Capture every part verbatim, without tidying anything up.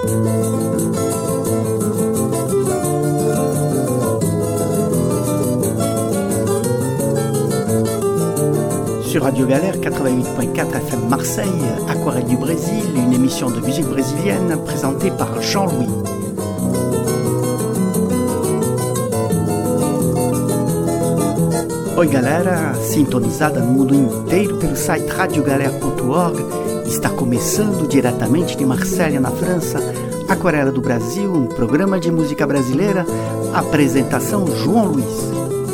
Sur Radio Galère quatre-vingt-huit point quatre F M Marseille, Aquarelle du Brésil, une émission de musique brésilienne présentée par Jean-Louis. Oi galera, sintonizada no mundo inteiro pelo site radio galère ponto org, está começando diretamente de Marselha, na França, Aquarela do Brasil, um programa de música brasileira, apresentação João Luiz.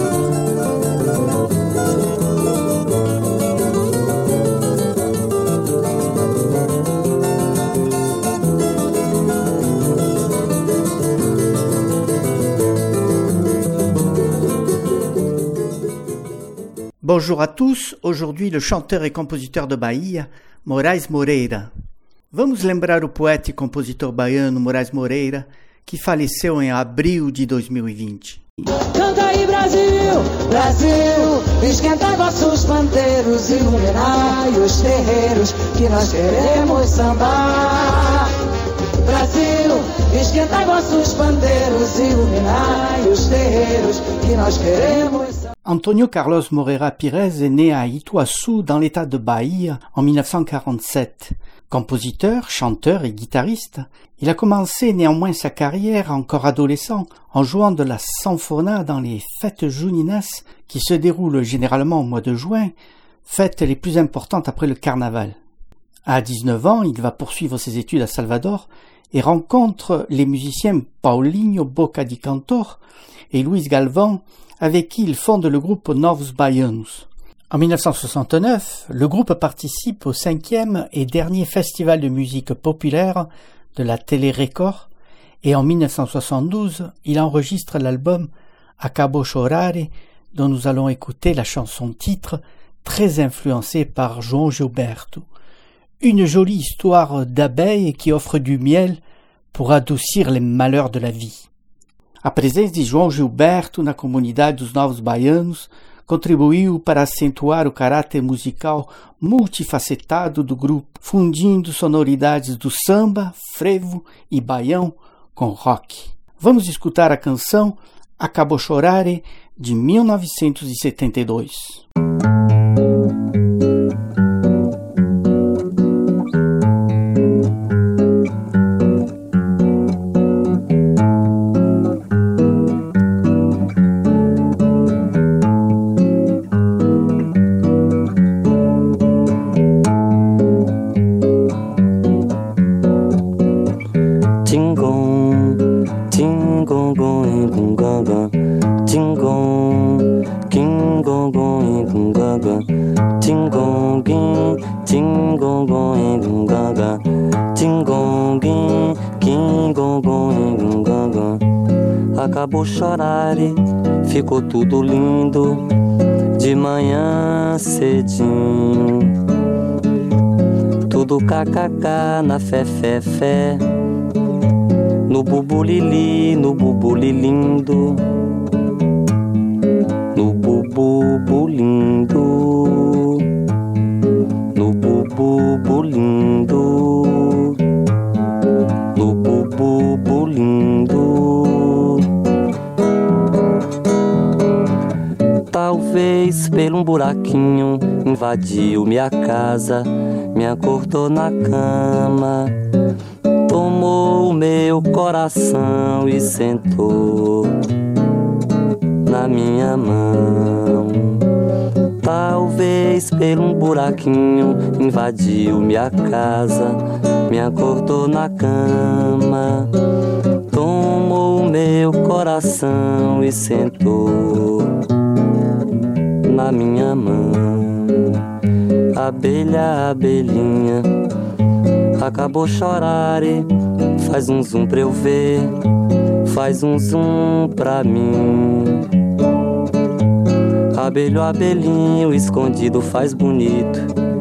Bonjour à tous, aujourd'hui le chanteur et compositeur de Bahia, Moraes Moreira. Vamos lembrar o poeta e compositor baiano Moraes Moreira, que faleceu em abril de dois mil e vinte. Canta aí Brasil, Brasil, esquenta vossos pandeiros, iluminai os terreiros, que nós queremos sambar. Brasil, esquenta vossos pandeiros, iluminai os terreiros, que nós queremos sambar. Antônio Carlos Moreira Pires est né à Ituaçu, dans l'état de Bahia, en dix-neuf cent quarante-sept. Compositeur, chanteur et guitariste, il a commencé néanmoins sa carrière encore adolescent en jouant de la sanfona dans les fêtes juninas qui se déroulent généralement au mois de juin, fêtes les plus importantes après le carnaval. À dix-neuf ans, il va poursuivre ses études à Salvador et rencontre les musiciens Paulinho Boca de Cantor et Luis Galvão, avec qui il fonde le groupe Novos Baianos. En dix-neuf cent soixante-neuf, le groupe participe au cinquième et dernier festival de musique populaire de la Télé Record et en dix-neuf cent soixante-douze, il enregistre l'album Acabou Chorare, dont nous allons écouter la chanson-titre très influencée par João Gilberto. Une jolie histoire d'abeilles qui offre du miel pour adoucir les malheurs de la vie. A presença de João Gilberto na comunidade dos Novos Baianos contribuiu para acentuar o caráter musical multifacetado do grupo, fundindo sonoridades do samba, frevo e baião com rock. Vamos escutar a canção Acabou Chorare, de mil novecentos e setenta e dois. Acabou chorar, ficou tudo lindo de manhã cedinho. Tudo kkk na fé, fé, fé, no bubulili, no bubulilindo, no bububulindo, no bububulindo, no bububulindo. Talvez pelo um buraquinho invadiu minha casa, me acordou na cama, tomou o meu coração e sentou na minha mão. Talvez pelo um buraquinho invadiu minha casa, me acordou na cama, tomou o meu coração e sentou na minha mão. Abelha, abelhinha, acabou chorar, faz um zoom pra eu ver, faz um zoom pra mim. Abelho, abelhinho, escondido faz bonito,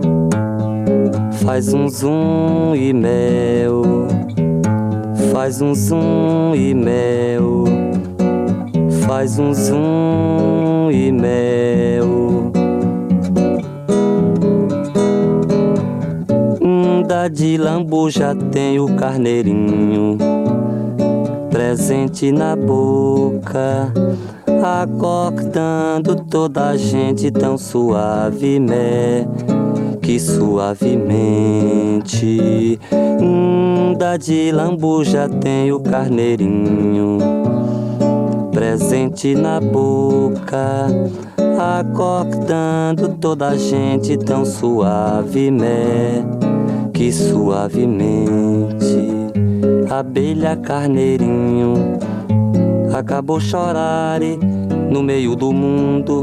faz um zoom e mel, faz um zoom e mel, faz um zoom e mel. Bunda de lambuja tem o carneirinho presente na boca, acordando toda a gente tão suavemente, que suavemente. Bunda de lambuja tem o carneirinho presente na boca, acordando toda a gente tão suavemente, que suavemente. Abelha carneirinho acabou chorar no meio do mundo,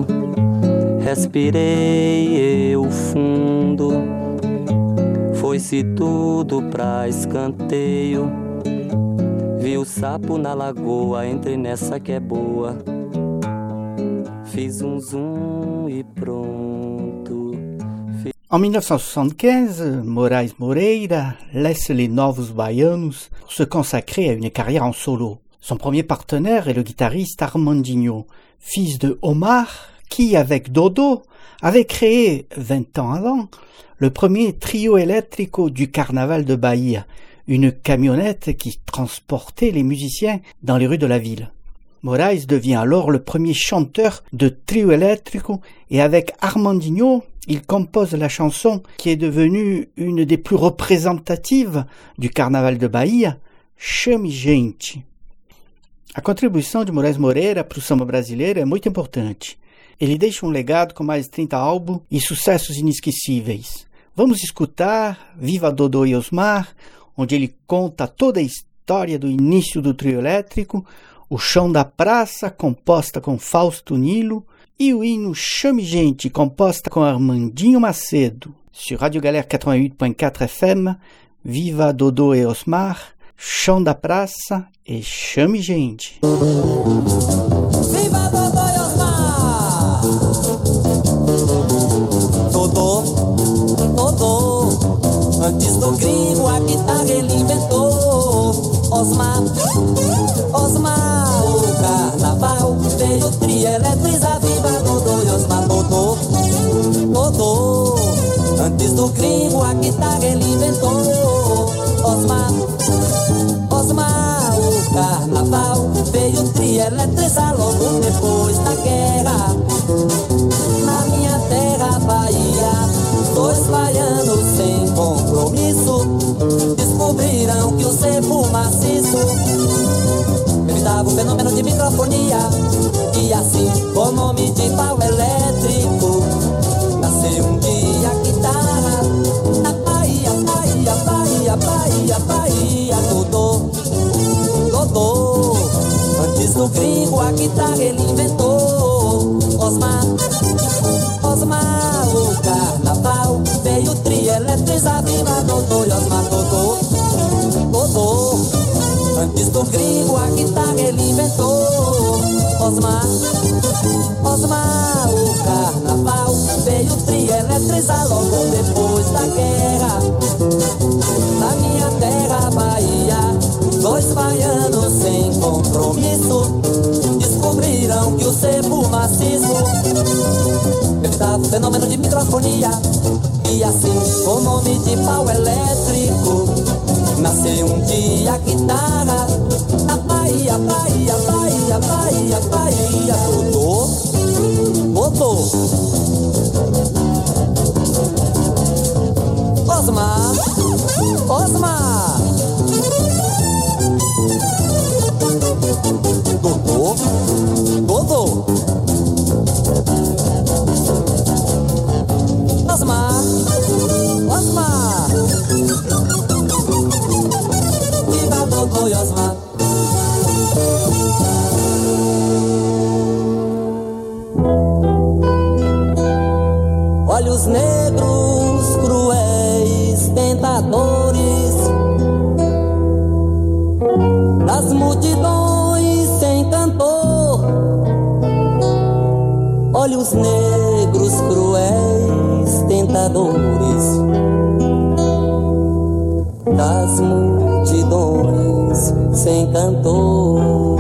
respirei eu fundo, foi-se tudo pra escanteio, vi o sapo na lagoa, entrei nessa que é boa, fiz um zoom e pronto. En mille neuf cent soixante-quinze, Moraes Moreira laisse les Novos Baianos pour se consacrer à une carrière en solo. Son premier partenaire est le guitariste Armandinho, fils de Omar, qui, avec Dodo, avait créé, vingt ans avant, le premier trio eléctrico du Carnaval de Bahia, une camionnette qui transportait les musiciens dans les rues de la ville. Moraes devient alors le premier chanteur de trio eléctrico et avec Armandinho, il compose la chanson qui est devenue une des plus représentatives du Carnaval de Bahia, Chame Gente. A contribuição de Moraes Moreira para o samba brasileiro é muito importante. Ele deixa um legado com mais de trinta álbuns e sucessos inesquecíveis. Vamos escutar Viva Dodô e Osmar, onde ele conta toda a história do início do trio elétrico, o Chão da Praça, composta com Fausto Nilo, e o hino Chame Gente, composta com Armandinho Macedo. Sur Radio Galère quatre-vingt-huit point quatre F M, Viva Dodô e Osmar, Chão da Praça e Chame Gente. Viva Dodô e Osmar! Dodô, Dodô, antes do gringo a guitarra ele inventou. Osmar, Osmar, o carnaval veio trieletrizar. Viva Dodô e Osmar, Dodô, Dodô, antes do gringo a guitarra ele inventou. Osmar, Osmar, o carnaval veio trieletrizar logo depois da guerra. Na minha terra, Bahia, dois baianos sem compromisso descobriram que o sebo maciço evitava o fenômeno de microfonia. E assim, com o nome de pau elétrico, nasceu um dia a guitarra na Bahia, Bahia, Bahia, Bahia, Bahia. Dodô, Dodô, antes do gringo a guitarra ele inventou. Osmar, Osmar, o carnaval veio trieletrizar. Viva Dodô e Osmar, Dodô, Dodô, antes do gringo a guitarra ele inventou. Osmar, Osmar, o carnaval veio trieletrizar logo depois da guerra. Na minha terra, Bahia, dois baianos sem compromisso descobriram que o sebo maciço evitava o fenômeno de microfonia. E assim, com o nome de pau elétrico, nasceu um dia a guitarra na Bahia, Bahia, Bahia, Bahia, Bahia. Dodô, Dodô, Osmar, Osmar, Dodô, Dodô, Osmar, Osmar, viva Dodô e Osmar. Olhos negros, cruéis, tentadores, nas multidões sem cantor. Olhos negros, cruéis, tentadores, das multidões sem cantor.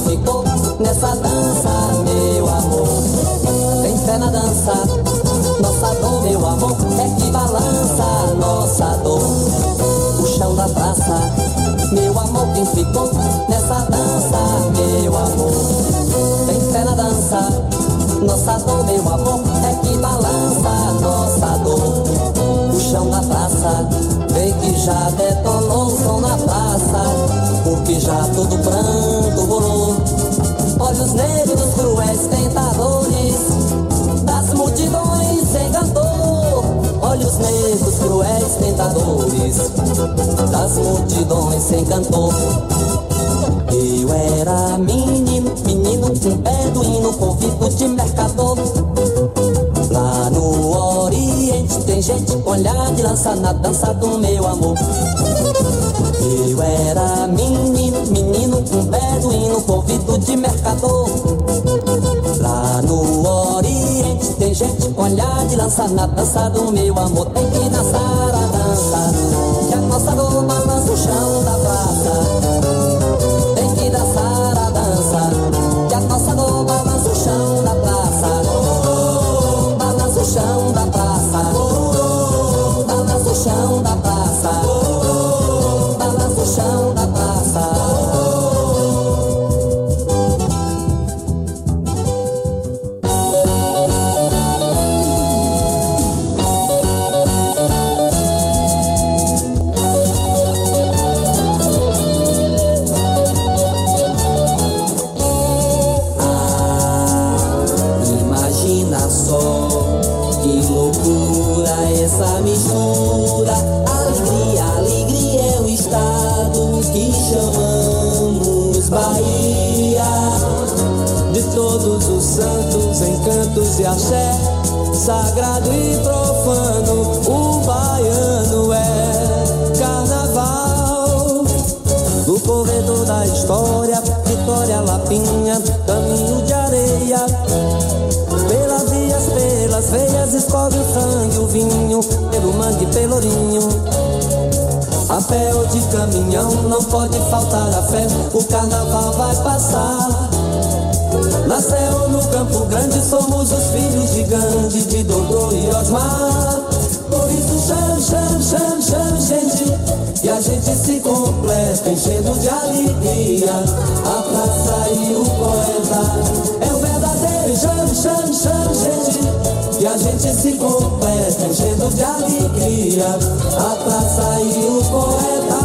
ficou nessa dança, meu amor. Tem fé na dança, nossa dor, meu amor, é que balança nossa dor. O chão da praça, meu amor, quem ficou nessa dança, meu amor. Tem fé na dança, nossa dor, meu amor, é que balança nossa dor. O chão da praça, vê que já detonou o som na praça, porque já todo pranto rolou. Olhos negros, cruéis, tentadores, das multidões sem cantor. Olhos negros, cruéis, tentadores, das multidões sem cantor. Eu era menino, menino, um beduíno, convito de mercador. Lá no Oriente tem gente com olhar de lança na dança do meu amor. Eu era menino, menino, um beduíno, convito de mercador. Lá no Oriente tem gente com olhar de lança na dança do meu amor. Tem que dançar a dança, que a nossa dor balança o chão da praça. Tem que dançar a dança, que a nossa dor balança o chão da praça. Balança o chão da praça. Balança o chão da praça. Balança o chão da praça. Essa mistura, alegria, alegria é o estado que chamamos Bahia. De todos os santos, encantos e axé, sagrado e profano, o baiano é carnaval. No corredor da história, Vitória, Lapinha, caminho de areia. Pelas vias, pelas veias, escorre o sangue, o vinho, pelo mangue, pelourinho. A pé ou de caminhão, não pode faltar a fé, o carnaval vai passar. Na Serra ou no Campo Grande, somos os filhos de Gandhi, de Dodô e Osmar. Por isso chame, chame, chame, chame, gente, e a gente se completa, enchendo de alegria a praça e o poeta. É o verdadeiro chame, chame, chame, gente, e a gente se completa, enchendo de alegria a praça e o poeta.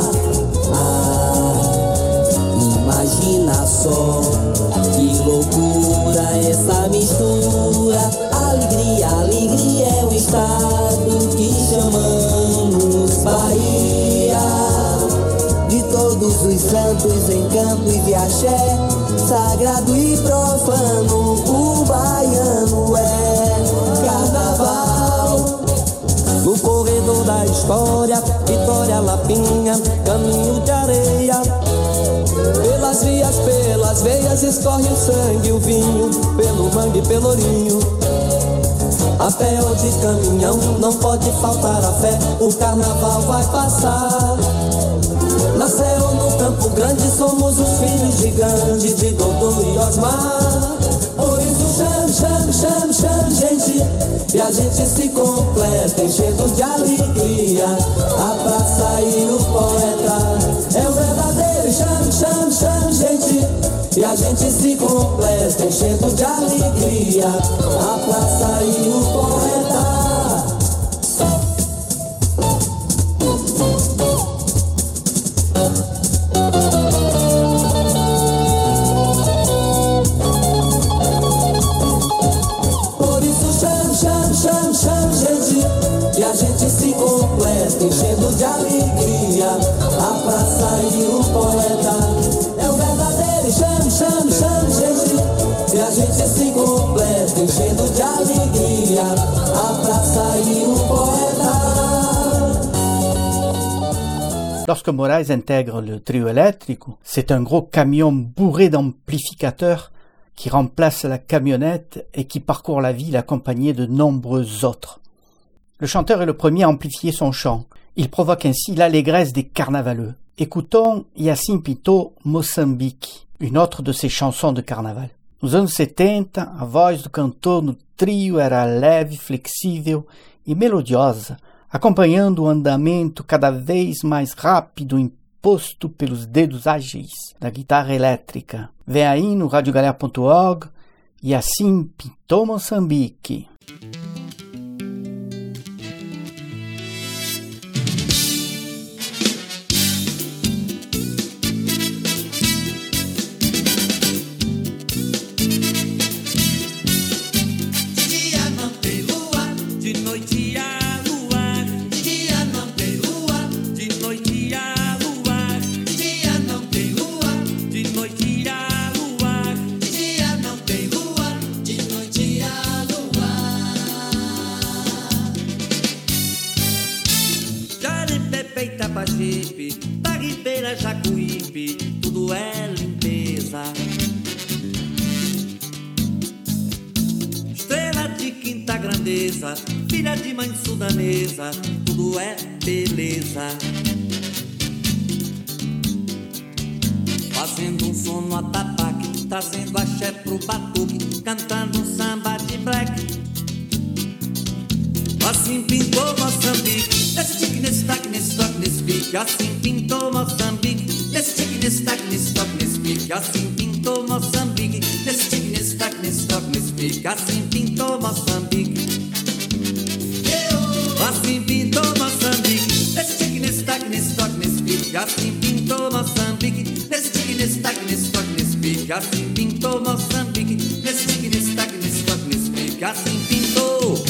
Ah, imagina só que loucura essa mistura. Alegria, alegria é o estado que chamamos Bahia. De todos os santos, encantos e axé, sagrado e profano, o baiano é carnaval. No corredor da história, Vitória, Lapinha, caminho de areia. Pelas vias, pelas veias, escorre o sangue, o vinho, pelo mangue, pelourinho. A pé ou de caminhão, não pode faltar a fé, o carnaval vai passar. Na Serra ou no Campo Grande, somos os filhos de Gandhi, de Dodô e Osmar. Por isso chame, chame, chame, chame, gente, e a gente se completa, enchendo de alegria a praça e o poeta. É o verdadeiro chame, chame, chame, gente, e a gente se completa, enchendo de alegria a praça e o poeta. E a gente se completa, enchendo de alegria a praça e o poeta. É o verdadeiro chame, chame, chame, gente, e a gente se completa, enchendo de alegria a praça e o poeta. Lorsque Moraes intègre le trio électrico, c'est un gros camion bourré d'amplificateurs qui remplace la camionnette et qui parcourt la ville accompagné de nombreux autres. Le chanteur est le premier à amplifier son chant. Il provoque ainsi l'allégresse des carnavaleux. Écoutons Yacine Pinto, Moçambique, une autre de ses chansons de carnaval. Nos anos setenta, a voz do cantor no trio era leve, flexível e melodiosa, acompanhando o andamento cada vez mais rápido imposto pelos dedos ágeis da guitarra elétrica. Vem aí no radio galera ponto org, Yacine Pinto, Moçambique. Tarifeira, Jacuípe, tudo é limpeza. Estrela de quinta grandeza, filha de mãe sudanesa, tudo é beleza. Fazendo um som no atabaque, trazendo axé pro batuque, cantando um samba de black. Assim pintou Moçambique, nesse tique, nesse taque, nesse toque, nesse pique. Assim pintou Moçambique, nesse tique, nesse taque, nesse toque, nesse pique. Assim pintou Moçambique, nesse tique, nesse taque, nesse toque, nesse pique. Assim pintou Moçambique. Assim pintou Moçambique, nesse tique, nesse taque, nesse toque, nesse pique. Assim pintou Moçambique, nesse tique, nesse taque, nesse toque, nesse pique. Assim pintou Moçambique, nesse tique, nesse taque, nesse toque, nesse pique. Assim pintou.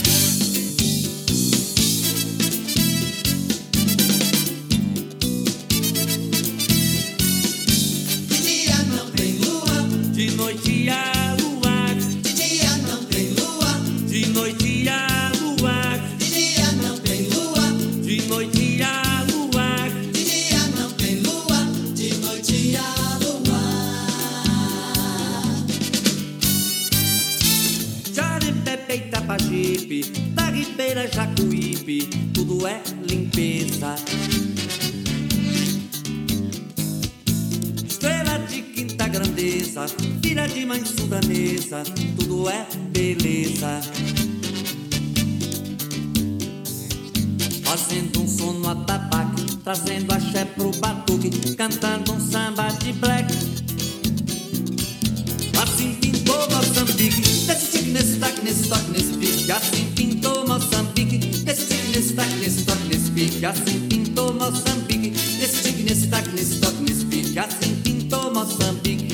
De noite a luar, de dia não tem lua. De noite a luar, de dia não tem lua. De noite a luar, de dia não tem lua. De noite a luar. Jarepepe, Itapajipe, Tarifeira, Jacuípe, tudo é limpeza. Estrela de quinta grandeza, filha de mãe sudanesa, tudo é beleza. Fazendo um som no atabaque, trazendo axé pro batuque, cantando um samba de black. Assim pintou Moçambique, nesse tique, nesse taque, nesse toque, nesse pique. Assim pintou Moçambique, nesse tique, nesse taque, nesse toque, nesse pique. Assim pintou Moçambique, nesse tique, nesse taque, nesse toque, nesse pique. Assim pintou Moçambique.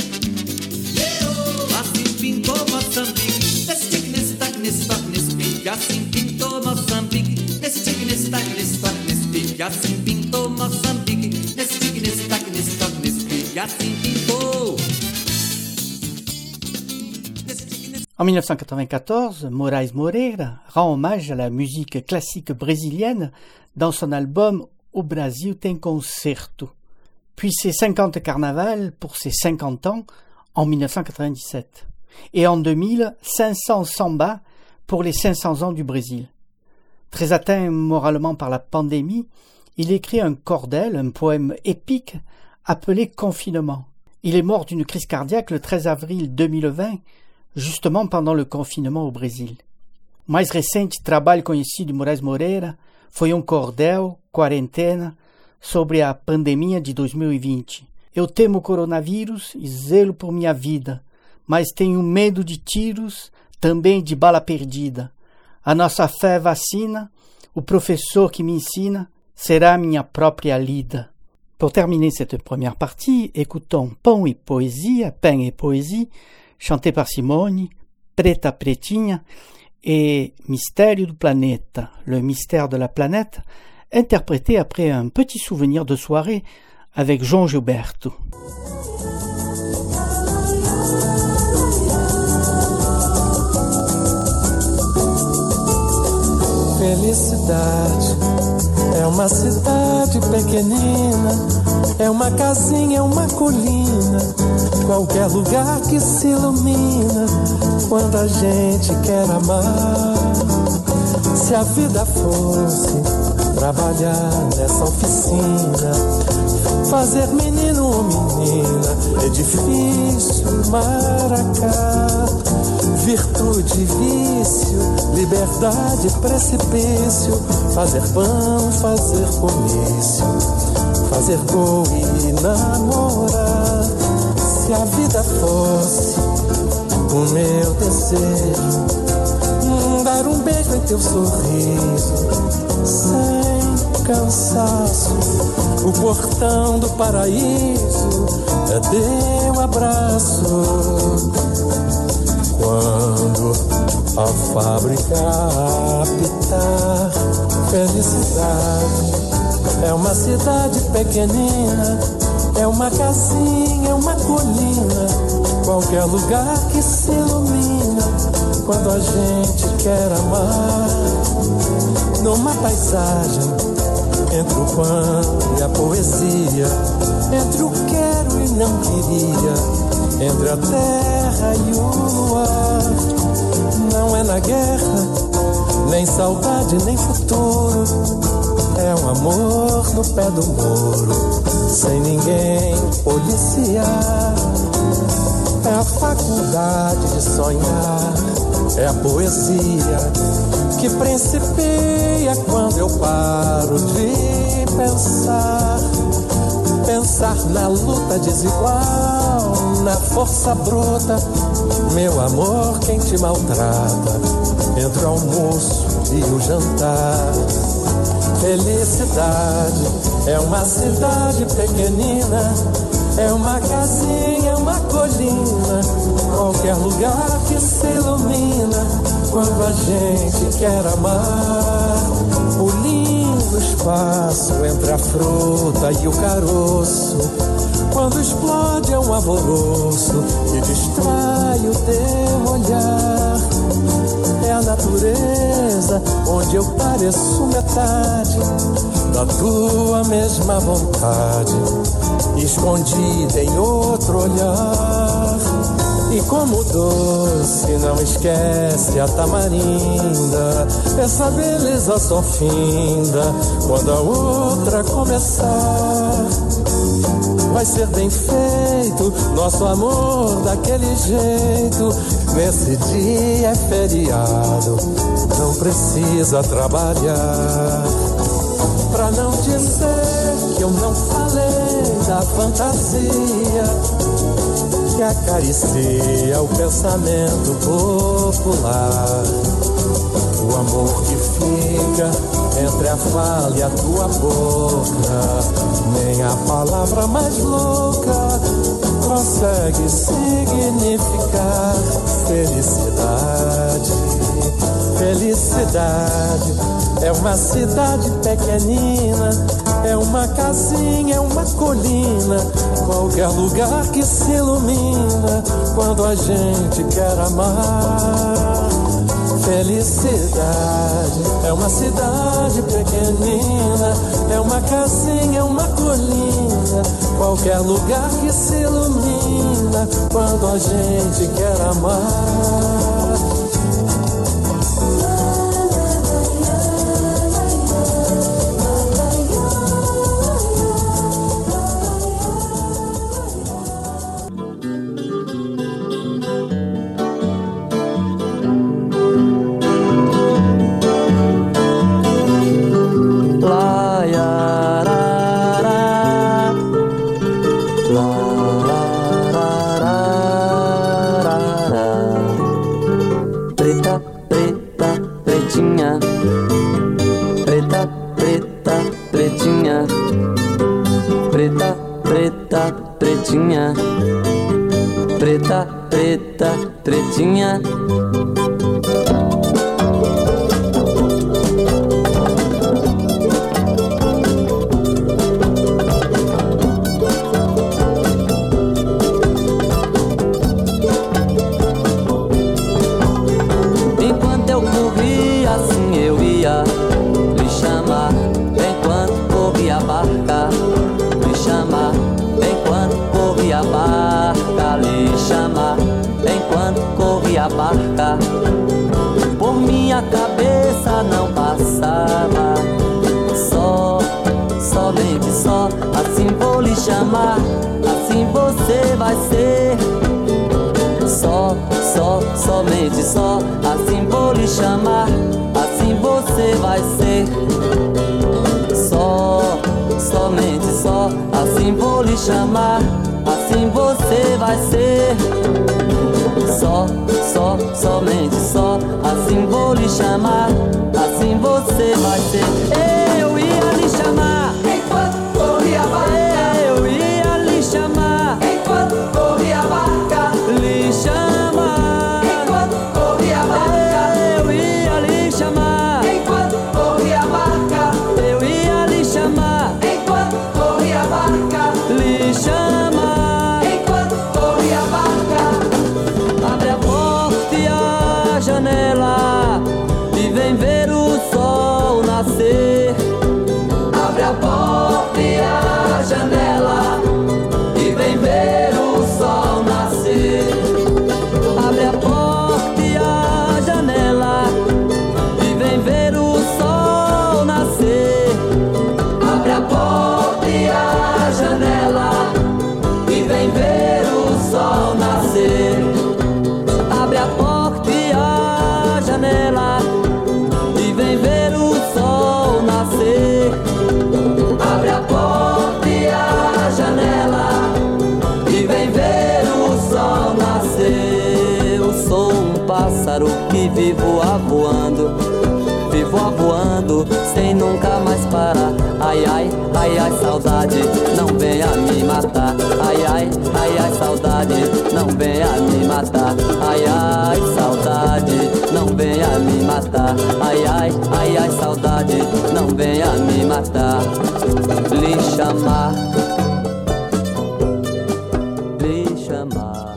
Assim pintou Moçambique, nesse tique, nesse taque, nesse toque, nesse pique. Assim pintou Moçambique, nesse tique, nesse taque, nesse toque, nesse pique. Assim pintou Moçambique, nesse tique, nesse taque, nesse toque, nesse pique. Assim pintou. En mille neuf cent quatre-vingt-quatorze, Moraes Moreira rend hommage à la musique classique brésilienne dans son album O Brasil Tem Concerto, puis ses cinquante carnavals pour ses cinquante ans en mille neuf cent quatre-vingt-dix-sept, et en deux mille, cinq cents sambas pour les cinq cents ans du Brésil. Très atteint moralement par la pandémie, il écrit un cordel, un poème épique appelé Confinement. Il est mort d'une crise cardiaque le treize avril deux mille vingt, justement pendant le confinement au Brasil. O mais recente trabalho conhecido de Moraes Moreira foi um cordel, Quarentena, sobre a pandemia de dois mil e vinte. Eu temo o coronavírus e zelo por minha vida, mas tenho medo de tiros, também de bala perdida. A nossa fé é vacina, o professor que me ensina será minha própria lida. Pour terminer cette première partie, écoutons Pão e Poesia, Pain et Poésie, chanté par Simone, Preta Pretinha, et Mystère du planeta, le mystère de la planète, interprété après un petit souvenir de soirée avec João Gilberto. Felicidade é uma cidade pequenina, é uma casinha, é uma colina, qualquer lugar que se ilumina quando a gente quer amar. Se a vida fosse trabalhar nessa oficina, fazer menino ou menina, edifício, maracá, virtude, vício, liberdade, precipício, fazer pão, fazer comício, fazer gol e namorar. Se a vida fosse o meu desejo, hum, dar um beijo em teu sorriso, sem cansaço, o portão do paraíso é teu abraço. Quando a fábrica apitar, felicidade é uma cidade pequenina, é uma casinha, é uma colina, qualquer lugar que se ilumina quando a gente quer amar. Numa paisagem, entre o pão e a poesia, entre o quero e não queria, entre a terra e o luar. Não é na guerra, nem saudade, nem futuro, é um amor no pé do muro, sem ninguém policiar. É a faculdade de sonhar, é a poesia que principia quando eu paro de pensar. Pensar na luta desigual, na força bruta, meu amor, quem te maltrata, entre o almoço e o jantar. Felicidade é uma cidade pequenina, é uma casinha, uma colina, qualquer lugar que se ilumina quando a gente quer amar. O lindo espaço entre a fruta e o caroço, quando explode é um alvoroço e distrai o teu olhar. É a natureza onde eu pareço metade da tua mesma vontade, escondida em outro olhar. E como doce não esquece a tamarinda, essa beleza só finda quando a outra começar. Vai ser bem feito nosso amor daquele jeito, nesse dia é feriado, não precisa trabalhar. Pra não dizer que eu não falei da fantasia que acaricia o pensamento popular, o amor que fica entre a fala e a tua boca, nem a palavra mais louca consegue significar felicidade. Felicidade é uma cidade pequenina, é uma casinha, é uma colina, qualquer lugar que se ilumina quando a gente quer amar. Felicidade é uma cidade pequenina, é uma casinha, é uma colina, qualquer lugar que se ilumina quando a gente quer amar. Preta, preta, pretinha. Enquanto eu corria assim eu ia lhe chamar, enquanto corria a barca, lhe chamar, enquanto corria a barca, lhe chamar, enquanto corria a barca. Por minha cabeça não passava somente só, assim vou lhe chamar, assim você vai ser. Só, somente só, assim vou lhe chamar, assim você vai ser. Só, só, somente só, assim vou lhe chamar, assim você vai ser. Eu ia lhe chamar enquanto corria a barca, eu ia lhe chamar enquanto corria a barca, lhe chamar enquanto corria a barca, eu ia lhe chamar enquanto corria a barca, eu ia lhe chamar enquanto corria a barca, lhe chamar. enquanto corria a barca. Abre a porta e a janela e vem ver o sol nascer. Abre a porta e a janela e vem ver o sol nascer. Abre a porta e a janela e vem ver o sol nascer. Abre a porta e a janela e vem ver o sol nascer. Abre a porta e a janela e vem ver o sol nascer. Abre a porta e a janela e vem ver o sol nascer. Eu sou um pássaro que vivo avoando, vivo avoando sem nunca mais parar. Ai, ai, ai, ai, saudade, não venha me matar. Ai, ai, ai, ai, saudade, não venha me matar. Ai, ai, saudade, não venha me matar. Ai, ai, ai, ai, saudade, não venha me matar. Lhe chamar, lhe chamar.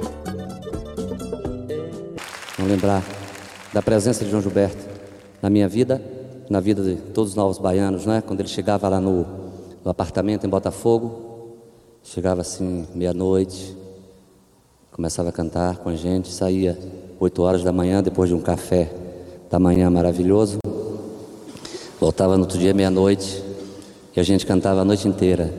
Vamos lembrar da presença de João Gilberto na minha vida, na vida de todos os novos baianos, né? Quando ele chegava lá no, no apartamento em Botafogo, chegava assim meia-noite, começava a cantar com a gente, saía oito horas da manhã depois de um café da manhã maravilhoso, voltava no outro dia meia-noite e a gente cantava a noite inteira.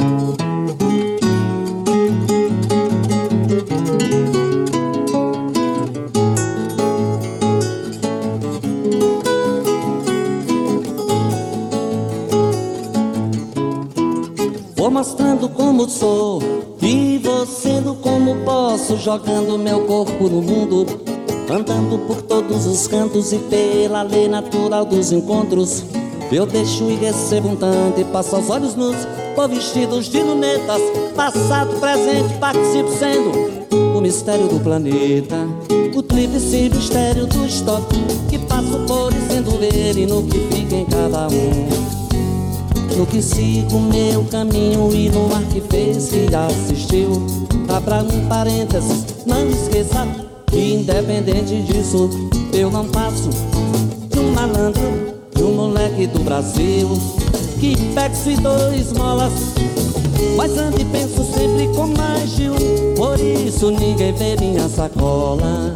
Vou mostrando como sou e vou sendo como posso, jogando meu corpo no mundo, andando por todos os cantos e pela lei natural dos encontros. Eu deixo e recebo um tanto e passo aos olhos nus por vestidos de lunetas, passado, presente, participo sendo o mistério do planeta, o tríplice mistério do stop, que passo por dizendo ver e no que fica em cada um. No que sigo meu caminho e no ar que fez que assistiu. Abra um parênteses, não esqueça que independente disso eu não passo de um malandro, de um moleque do Brasil que pega-se dois molas, mas ando e penso sempre com mais de um, por isso ninguém vê minha sacola.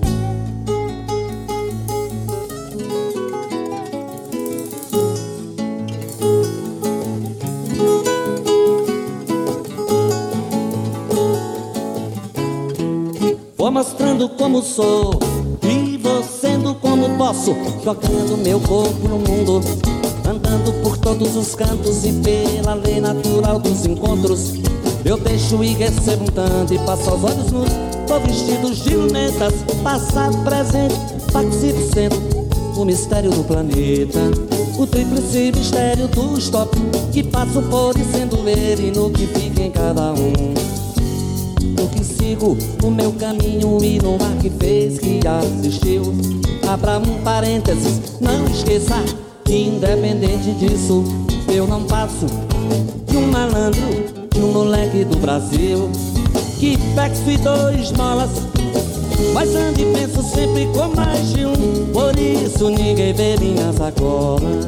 Vou mostrando como sou e vou sendo como posso, jogando meu corpo no mundo, andando por todos os cantos e pela lei natural dos encontros. Eu deixo e recebo um tanto e passo aos olhos nus por vestidos de lunetas, passado, presente, participo sendo o mistério do planeta, o tríplice mistério do stop, que passo por dizendo ver e no que fica em cada um. No que sigo o meu caminho e no ar que fez que assistiu. Abra um parênteses, não esqueça que independente disso eu não passo de um malandro, de um moleque do Brasil que pega-se dois molas, mas ando e penso sempre com mais de um, por isso ninguém vê minha sacola.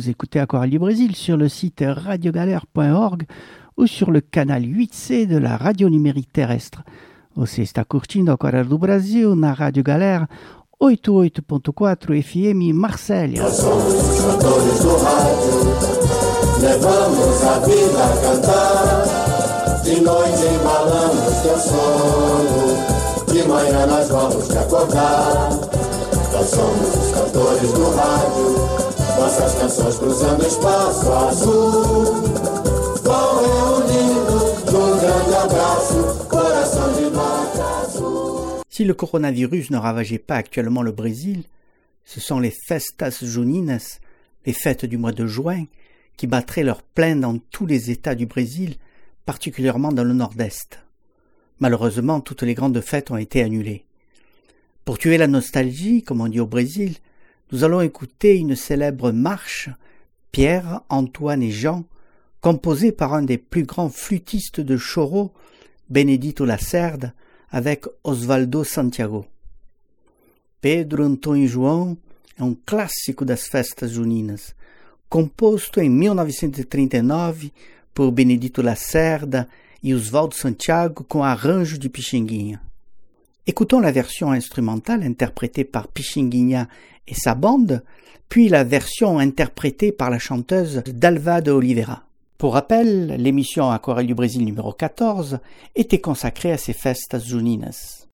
Vous écoutez Aquarelle du Brésil sur le site radio galère point org ou sur le canal huit C de la radio numérique terrestre. Você está curtindo Aquarelle do Brasil na Rádio Galera oitenta e oito ponto quatro F M Marsella. Nós somos os cantores do rádio, levamos a vida a cantar. De noite embalamos teu sono, de manhã nós vamos te acordar. Nós somos os cantores do rádio, nossas canções cruzando o espaço azul. Vão reunindo num grande abraço, coração de norte azul. Si le coronavirus ne ravageait pas actuellement le Brésil, ce sont les festas juninas, les fêtes du mois de juin, qui battraient leur plein dans tous les États du Brésil, particulièrement dans le nord-est. Malheureusement, toutes les grandes fêtes ont été annulées. Pour tuer la nostalgie, comme on dit au Brésil, nous allons écouter une célèbre marche, Pierre, Antoine et Jean, composée par un des plus grands flûtistes de choro, Benedito Lacerda, avec Osvaldo Santiago. Pedro, Antônio e João é um clássico das festas juninas, composto em mil novecentos e trinta e nove por Benedito Lacerda e Osvaldo Santiago com arranjo de Pixinguinha. Écoutons la version instrumentale interprétée par Pixinguinha et sa bande, puis la version interprétée par la chanteuse Dalva de Oliveira. Pour rappel, l'émission Aquarelle du Brésil numéro quatorze était consacrée à ces festas juninas.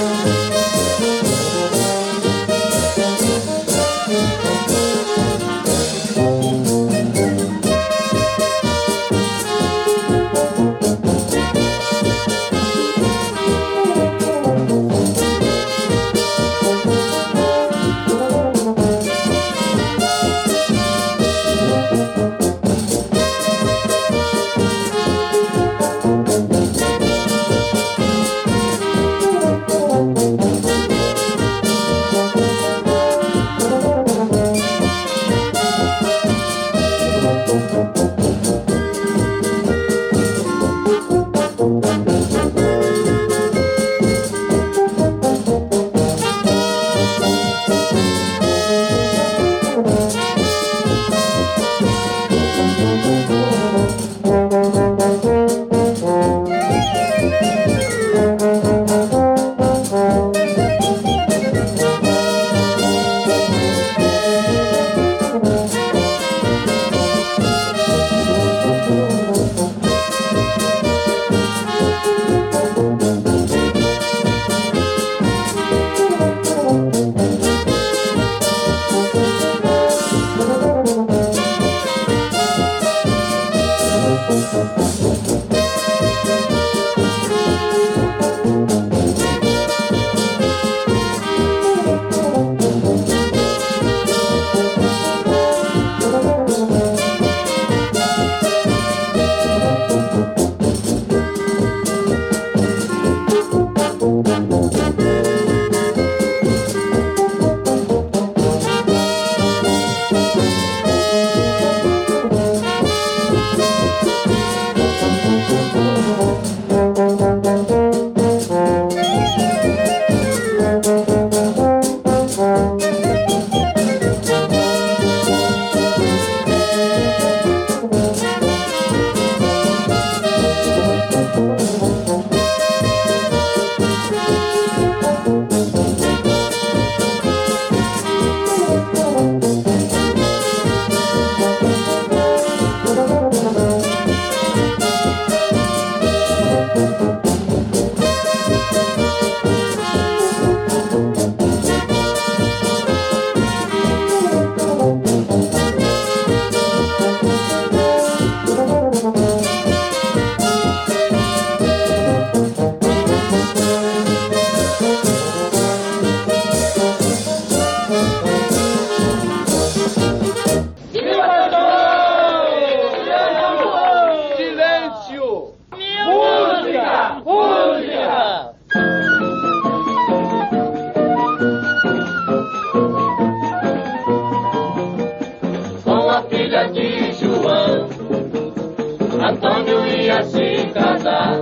Antônio ia se casar,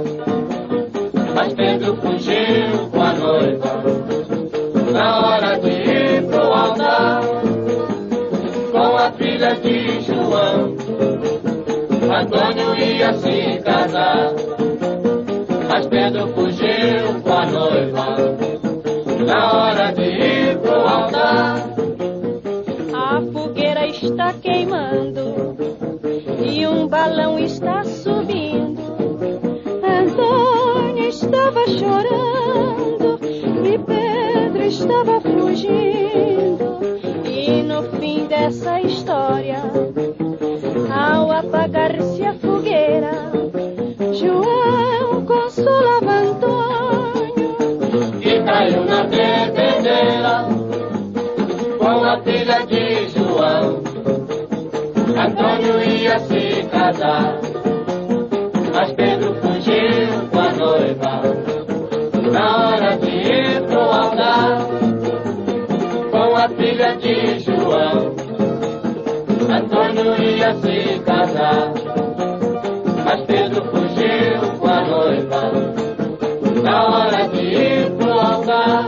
mas Pedro fugiu com a noiva na hora de ir pro altar. Com a filha de João, Antônio ia se casar, mas Pedro fugiu com a noiva na hora de ir pro altar. A fogueira está queimando e um balão está subindo. Antônio estava chorando e Pedro estava fugindo. E no fim dessa história, ao apagar-se a fogueira, João consolava Antônio, que caiu na bebedeira com a filha de João. Antônio ia se casar, mas Pedro fugiu com a noiva na hora de ir pro altar. Com a filha de João, Antônio ia se casar, mas Pedro fugiu com a noiva na hora de ir pro altar.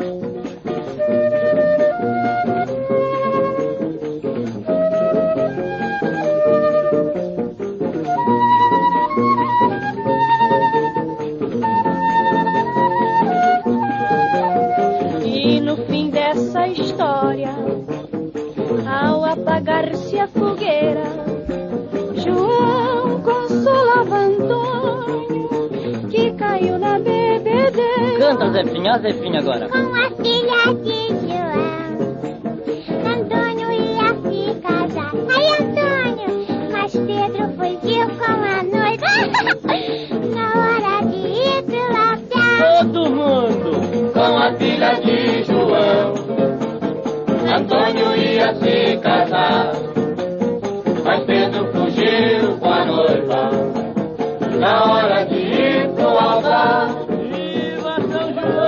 e no fim dessa história, ao apagar-se a fogueira, João consolava Antônio, que caiu na bebedeira. Canta, Zefinha, Zefinha agora. Com a filha de João, Antônio ia se casar. Ai, Antônio, mas Pedro fugiu com a noiva na hora de ir pro altar. Todo mundo. Com a filha de João, Antônio ia se casar, mas Pedro fugiu com a noiva na hora de ir pro altar. Viva São João!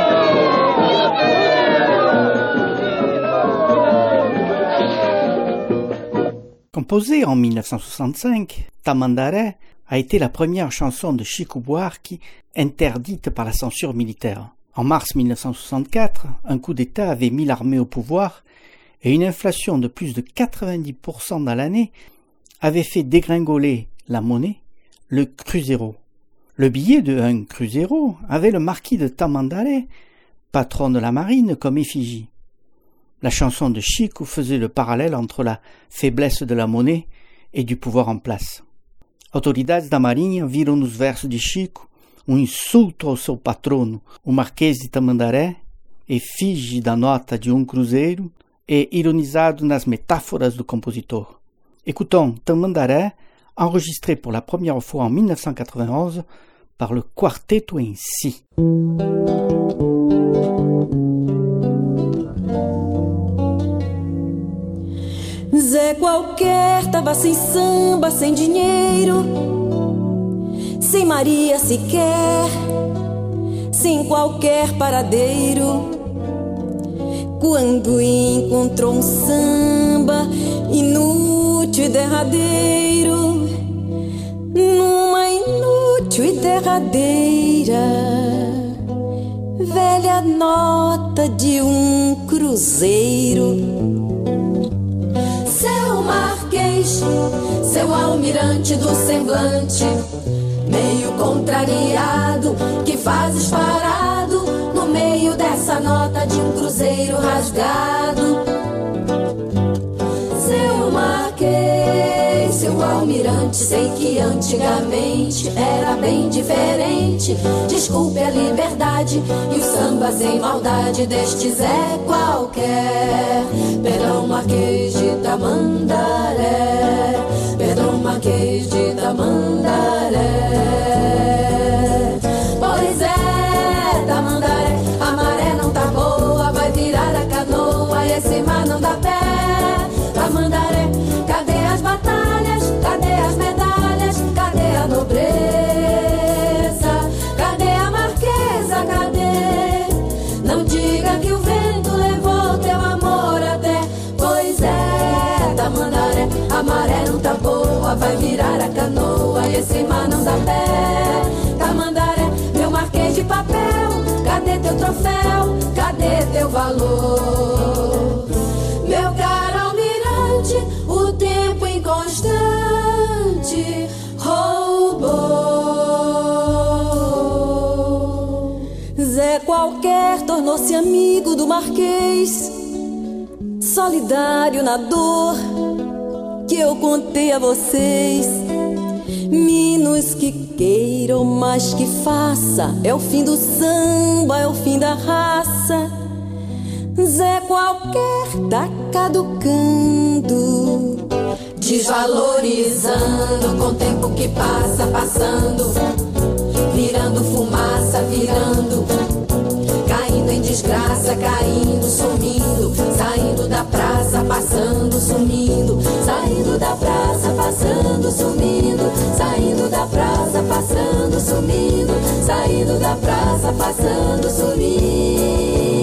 Composée en mille neuf cent soixante-cinq, Tamandaré a été la première chanson de Chico Buarque interdite par la censure militaire. En mars mille neuf cent soixante-quatre, un coup d'État avait mis l'armée au pouvoir et une inflation de plus de quatre-vingt-dix pour cent dans l'année avait fait dégringoler la monnaie, le cruzeiro. Le billet de un cruzeiro avait le marquis de Tamandaré, patron de la marine, comme effigie. La chanson de Chico faisait le parallèle entre la faiblesse de la monnaie et du pouvoir en place. Autoridades da Marinha viram nos versos de Chico um insulto ao seu patrono, o Marquês de Tamandaré, efígie da nota de um cruzeiro, et ironisado nas métaphores du compositeur. Écoutons Tamandaré, enregistré pour la première fois en mille neuf cent quatre-vingt-onze par le Quarteto em Si. Zé qualquer tava sem samba, sem dinheiro, sem Maria sequer, sem qualquer paradeiro, quando encontrou um samba inútil e derradeiro, numa inútil e derradeira velha nota de um cruzeiro. Seu Marquês, seu almirante do semblante meio contrariado, que fazes parado no meio dessa nota de um cruzeiro rasgado. Seu Marquês, seu almirante, sei que antigamente era bem diferente. Desculpe a liberdade e o samba sem maldade deste Zé qualquer. Perdão, Marquês de Tamandaré, perdão, Marquês de Tamandaré. Pois é, Tamandaré, a maré não tá boa, vai virar a canoa, esse mar não dá pé. Tamandaré, cadê as batalhas, cadê as medalhas, cadê a nobreza, cadê a marquesa, cadê? Não diga que o vento levou teu amor até. Pois é, Tamandaré, a maré não tá boa, vai virar a canoa, esse mar não dá pé. Tamandaré, meu marquês de papel, cadê teu troféu, cadê teu valor? Meu caro almirante, doce amigo do Marquês, solidário na dor que eu contei a vocês. Menos que queira ou mais que faça, é o fim do samba, é o fim da raça. Zé qualquer tá caducando, desvalorizando com o tempo que passa, passando, virando fumaça, virando, caindo em desgraça, caindo, sumindo, saindo da praça, passando, sumindo, saindo da praça, passando, sumindo, saindo da praça, passando, sumindo, saindo da praça, passando, sumindo.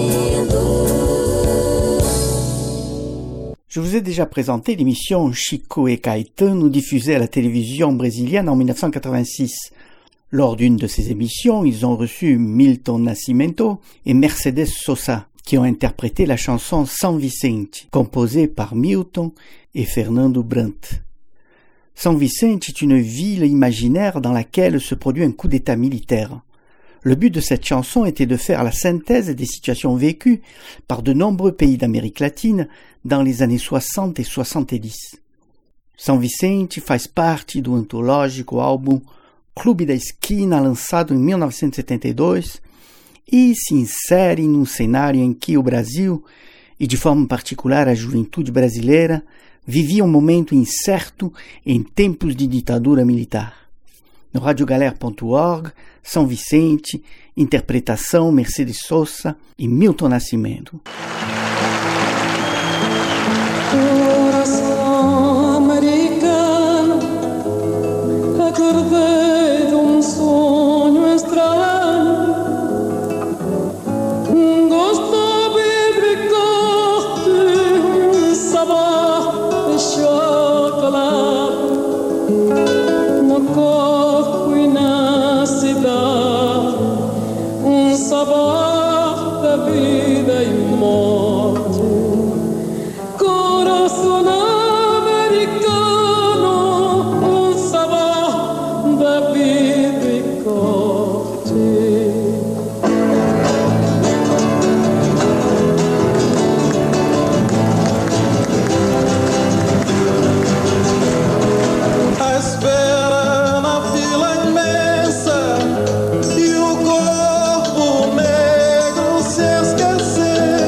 Je vous ai déjà présenté l'émission Chico et Caetano diffusée à la télévision brésilienne en dix-neuf cent quatre-vingt-six. Lors d'une de ces émissions, ils ont reçu Milton Nascimento et Mercedes Sosa, qui ont interprété la chanson São Vicente, composée par Milton et Fernando Brandt. São Vicente est une ville imaginaire dans laquelle se produit un coup d'État militaire. Le but de cette chanson était de faire la synthèse des situations vécues par de nombreux pays d'Amérique latine dans les années soixante et soixante-dix. São Vicente faz parte do antológico álbum Clube da Esquina, lançado em mil novecentos e setenta e dois, e se insere num cenário em que o Brasil, e de forma particular a juventude brasileira, vivia um momento incerto em tempos de ditadura militar. No radiogalera ponto org, São Vicente, interpretação Mercedes Sosa e Milton Nascimento. Coração americano, acordei de um sonho estranho, um gosto vibricante, um sabor de chocolate no corpo e na cidade, um sabor da vida e morte. Coração americano, um sabor da vida e corte. A espera na fila imensa e o corpo negro se esquecer.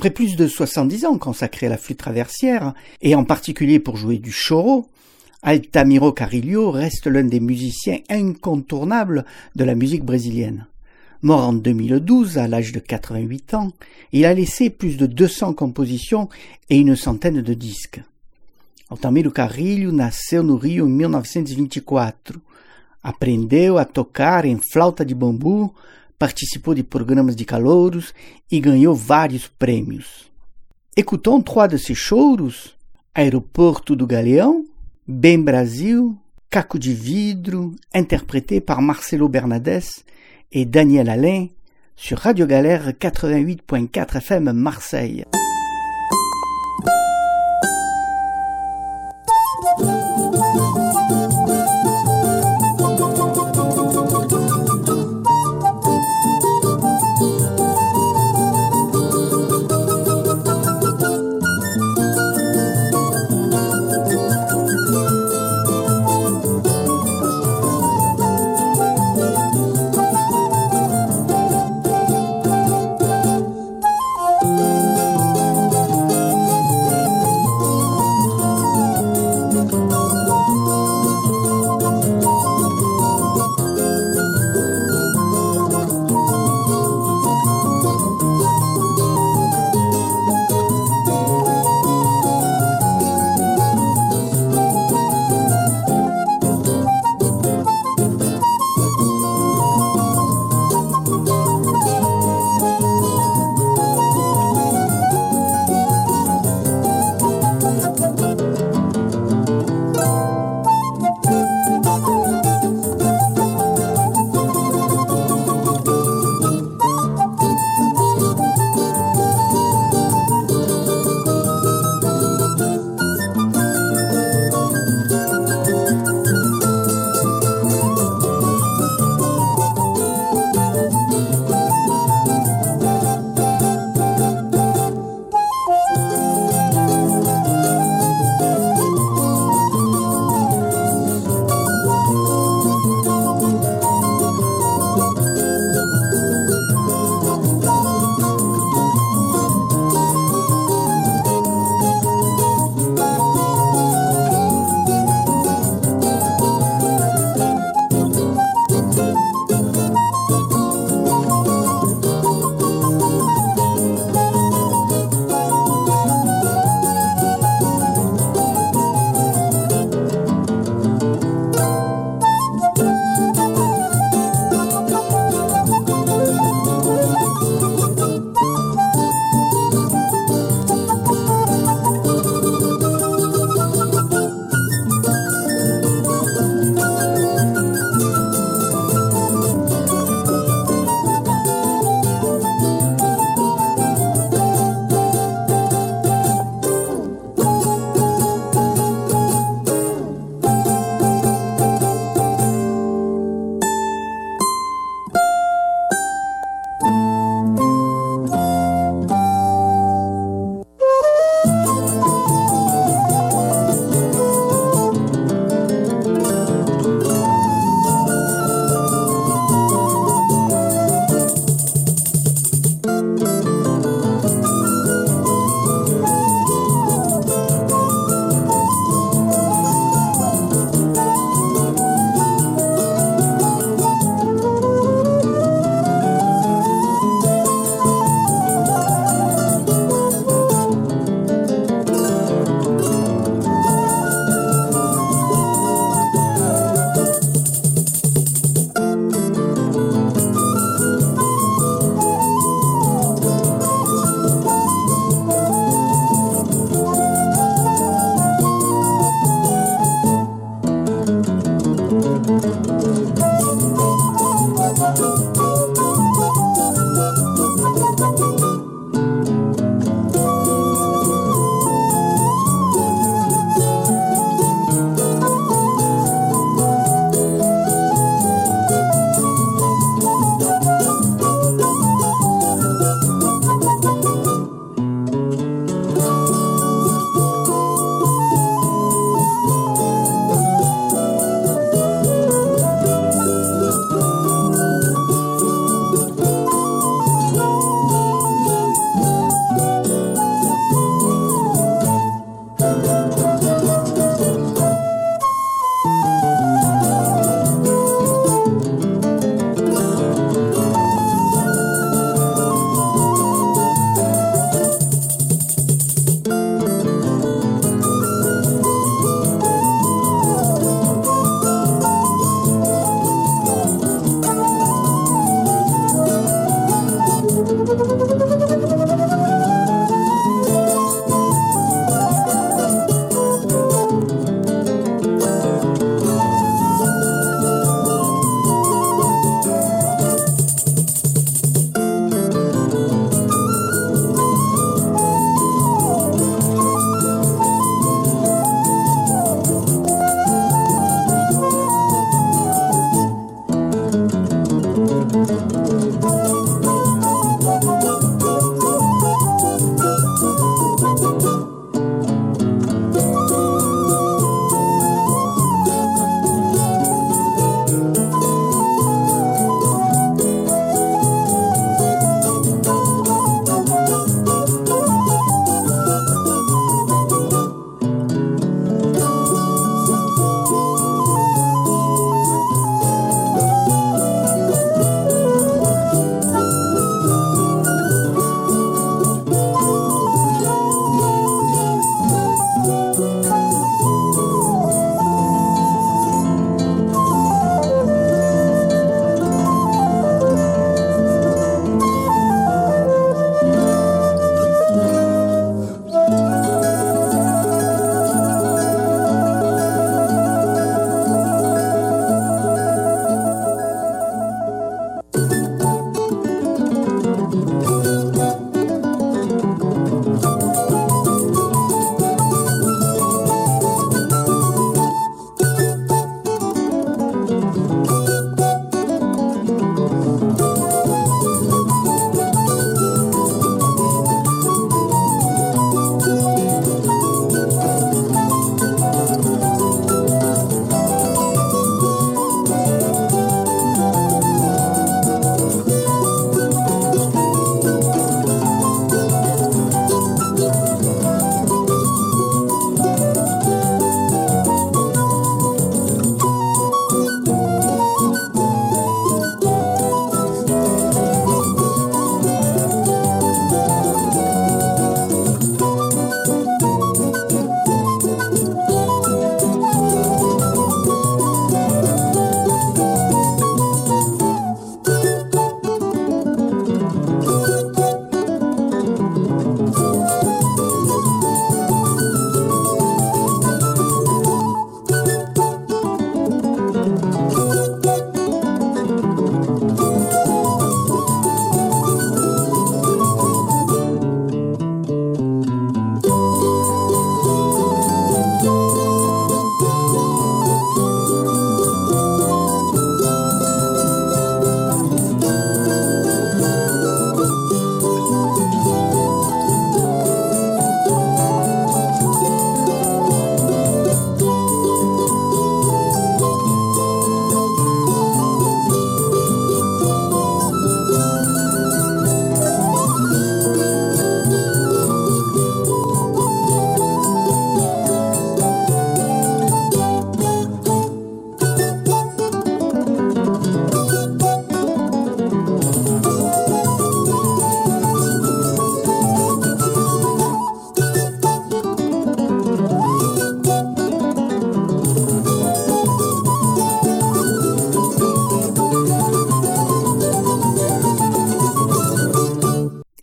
Après plus de soixante-dix ans consacrés à la flûte traversière, et en particulier pour jouer du choro, Altamiro Carrillo reste l'un des musiciens incontournables de la musique brésilienne. Mort en deux mille douze, à l'âge de quatre-vingt-huit ans, il a laissé plus de deux cents compositions et une centaine de disques. Altamiro Carrillo nasceu no Rio em mil novecentos e vinte e quatro. Aprendeu a tocar em flauta de bambu, participou de programas de calouros e ganhou vários prêmios. Écoutons trois de ses choros: Aeroporto do Galeão, Bem Brasil, Caco de Vidro, interprété par Marcelo Bernadès et Daniel Alain sur Radio Galère quatre-vingt-huit point quatre F M Marseille.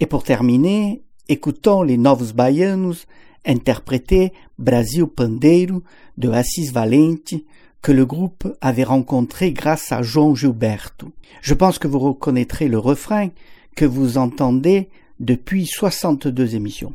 pour terminer, écoutons les Novos Baianos interpréter Brasil Pandeiro de Assis Valente que le groupe avait rencontré grâce à João Gilberto. Je pense que vous reconnaîtrez le refrain que vous entendez depuis soixante-deux émissions.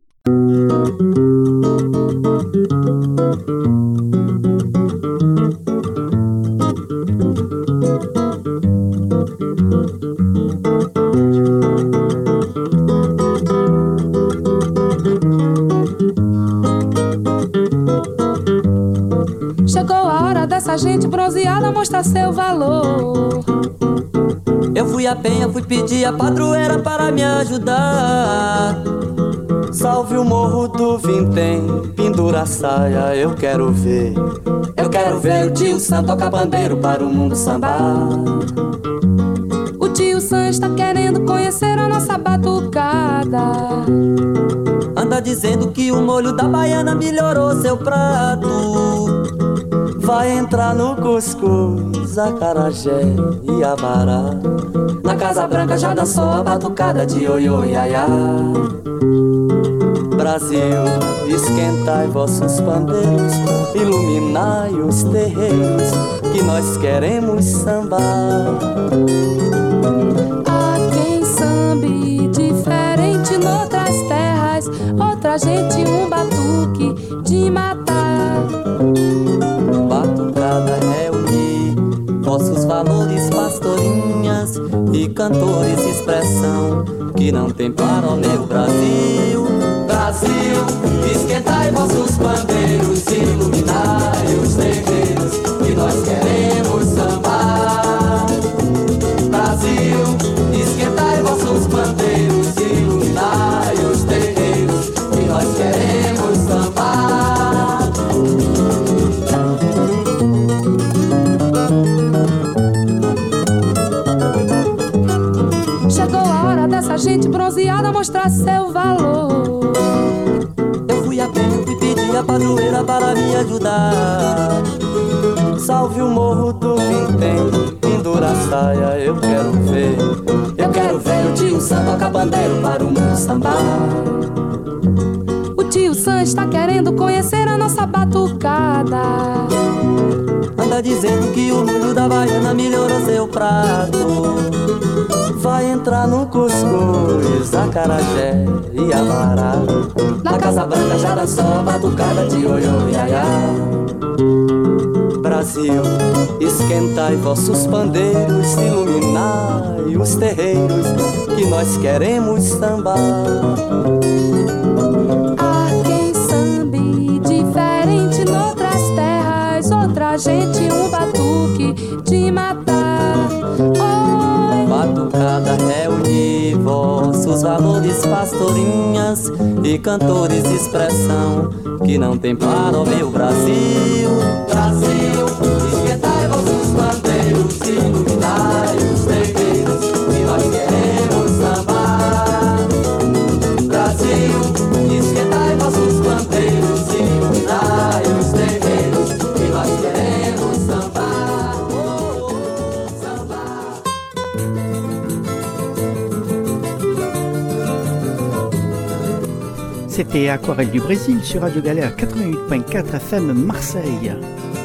Chegou a hora dessa gente bronzeada mostrar seu valor. Eu fui a penha, fui pedir a padroeira para me ajudar. Salve o morro do Vintém, pendura a saia, eu quero ver. Eu quero ver o tio Sam tocar pandeiro para o mundo sambar. O tio Sam está querendo conhecer a nossa batucada. Anda dizendo que o molho da baiana melhorou seu prato. Vai entrar no cuscuz, acarajé e abará. Na Casa Branca já dançou a batucada de ioiô iaiá. Brasil, esquentai vossos pandeiros, iluminai os terreiros, que nós queremos sambar. Há quem sambe diferente noutras terras, outra gente um batuque de matar. Batucada é unir vossos valores, pastorinhas e cantores, expressão que não tem para o meu Brasil. Brasil, esquentai vossos pandeiros, iluminai os terreiros, que nós queremos sambar. Brasil, esquentai vossos pandeiros, iluminai os terreiros, que nós queremos sambar. Chegou a hora dessa gente bronzeada mostrar seu valor. Eu fui a pé, fui pedir a padroeira para me ajudar. Salve o morro do Vintém, pendura a saia, eu quero ver. Eu quero ver o tio Sam tocar pandeiro para o mundo sambar. O tio Sam está querendo conhecer a nossa batucada. Anda dizendo que o molho da baiana melhorou seu prato. Vai entrar no cuscuz, acarajé e abará. Na Casa Branca já dançou a batucada de ioiô iaiá. Brasil, esquentai vossos pandeiros, iluminai os terreiros, que nós queremos sambar. Há quem sambe diferente noutras terras, outra gente um batuque de matar. Oi. Batucada reunir vossos valores, pastorinhas e cantores, expressão que não tem para o meu Brasil. Brasil, esquentai vossos bandeiros, iluminai os terreiros, que nós queremos sambar. Brasil, esquentai vossos bandeiros, iluminai os terreiros, que nós queremos sambar. Oh, oh, sambar. C'était Aquarelle du Brésil sur Radio Galère quatre-vingt-huit ponto quatro F M Marseille.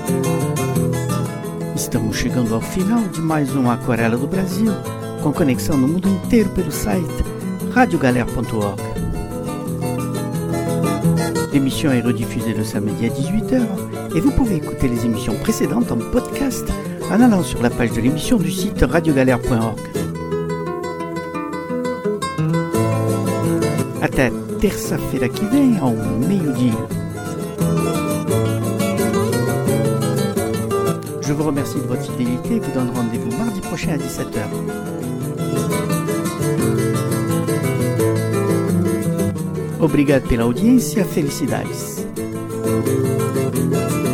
Estamos chegando ao final de mais um Aquarela do Brasil, com conexão no mundo inteiro pelo site radio galère ponto org. L'émission est rediffusée le samedi à dix-huit heures et vous pouvez écouter les émissions précédentes en podcast en allant sur la page de l'émission du site radio galère ponto org. Até terça-feira que vem, ao meio-dia. Je vous remercie de votre fidélité et vous donne rendez-vous mardi prochain à dix-sept heures. Obrigado pela audiência, felicidades.